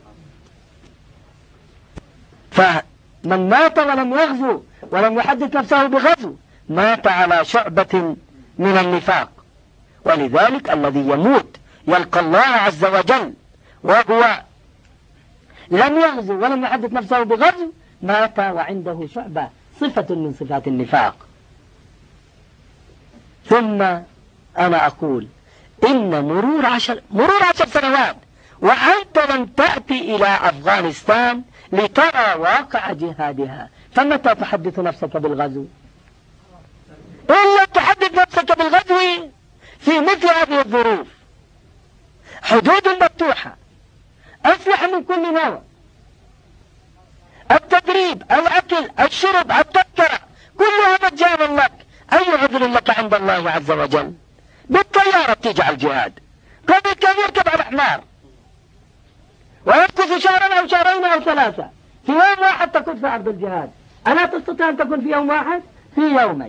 فمن مات ولم يغزو ولم يحدث نفسه بغزو مات على شعبة من النفاق. ولذلك الذي يموت يلقى الله عز وجل وهو لم يغزو ولم يحدث نفسه بغزو مات وعنده شعبة صفة من صفات النفاق. ثم أنا أقول إن مرور 10 سنوات وأنت لم تأتي إلى أفغانستان لترى واقع جهادها، فمتى تحدث نفسك بالغزو؟ إلا تحدث نفسك بالغزو في مثل هذه الظروف. حدود مفتوحة، أسلحة من كل نوع، التدريب، الأكل، الشرب، التذكرة، كلها مجانا لك. أي عذر لك عند الله عز وجل؟ بالطيارة تيجي الجهاد، قبل كان يركب على حمار ويمكث شهرا أو شهرين أو 3 في يوم واحد تكون في أرض الجهاد. ألا تستطيع أن تكون في يوم واحد؟ في يومين،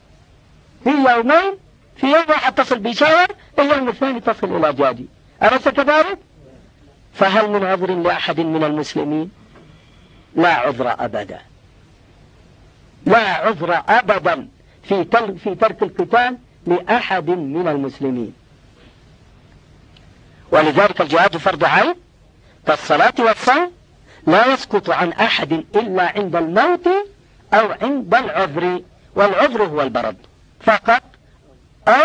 في يوم واحد تصل بشهر، اليوم الثاني تصل إلى جادي. أليس كذلك؟ فهل من عذر لأحد من المسلمين؟ لا عذر أبدا، لا عذر أبدا في ترك القتال لأحد من المسلمين. ولذلك الجهاد فرض عين كالصلاة والصوم لا يسقط عن أحد إلا عند الموت أو عند العذر، والعذر هو البرد فقط أو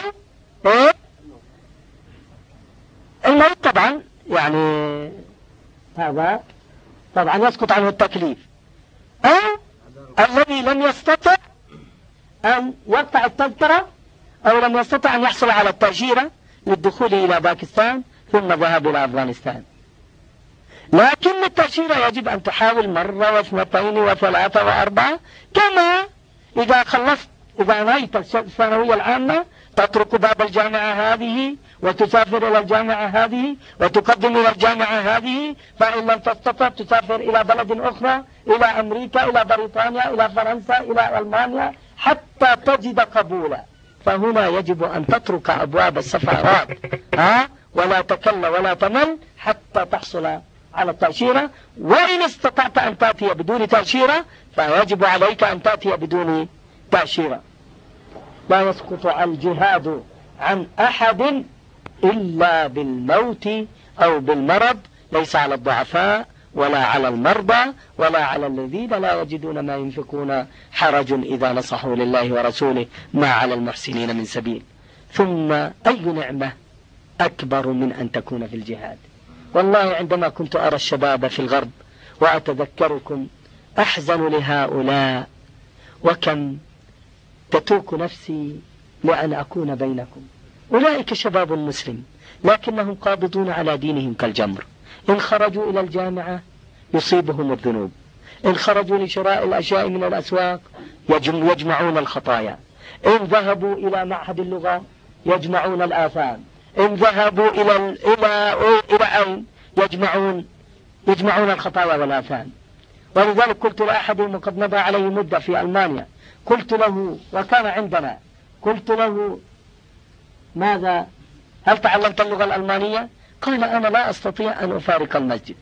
الموت. طبعا يعني هذا طبعا يسقط عنه التكليف، أو الذي لم يستطع أن يقطع التذكرة أو لم يستطع أن يحصل على التأشيرة للدخول إلى باكستان ثم ذهاب إلى أفغانستان. لكن التأشيرة يجب أن تحاول مرة واثنتين وثلاثة وأربعة، كما إذا خلصت إذا نهيت الثانوية العامة تترك باب الجامعة هذه وتسافر إلى الجامعة هذه وتقدم إلى الجامعة هذه، فإن لم تستطع تسافر إلى بلد أخرى إلى أمريكا، إلى بريطانيا، إلى فرنسا، إلى ألمانيا، حتى تجد قبولا. فهنا يجب أن تترك أبواب السفارات ولا تكل ولا تمل حتى تحصل على التأشيرة. وإن استطعت أن تأتي بدون تأشيرة فيجب عليك أن تأتي بدون تأشيرة. لا يسقط الجهاد عن أحد إلا بالموت أو بالمرض، ليس على الضعفاء ولا على المرضى ولا على الذين لا يجدون ما ينفقون حرج إذا نصحوا لله ورسوله ما على المحسنين من سبيل. ثم أي نعمة أكبر من أن تكون في الجهاد؟ والله عندما كنت أرى الشباب في الغرب وأتذكركم أحزن لهؤلاء، وكم تتوك نفسي لأن أكون بينكم. أولئك شباب مسلم لكنهم قابضون على دينهم كالجمر. إن خرجوا إلى الجامعة يصيبهم الذنوب، إن خرجوا لشراء الأشياء من الأسواق يجمعون الخطايا، إن ذهبوا إلى معهد اللغة يجمعون الآثام، إن ذهبوا إلى أين يجمعون الخطايا والآثام. ولذلك قلت لأحدهم وقد مضى عليه مدة في ألمانيا، قلت له وكان عندنا، قلت له ماذا؟ هل تعلمت اللغة الألمانية؟ قال أنا لا أستطيع أن أفارق المسجد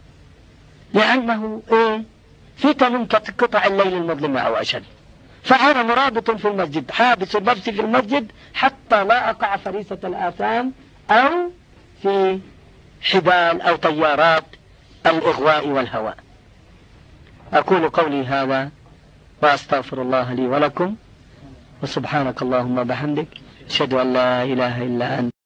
لأنه فتن كقطع الليل المظلمة أو أشد. فأنا مرابط في المسجد، حابس نفسي في المسجد حتى لا أقع فريسة الآثام أو في حبال أو طيارات الإغواء والهواء. أقول قولي هذا وأستغفر الله لي ولكم، وسبحانك اللهم وبحمدك، أشهد أن لا إله إلا أنت.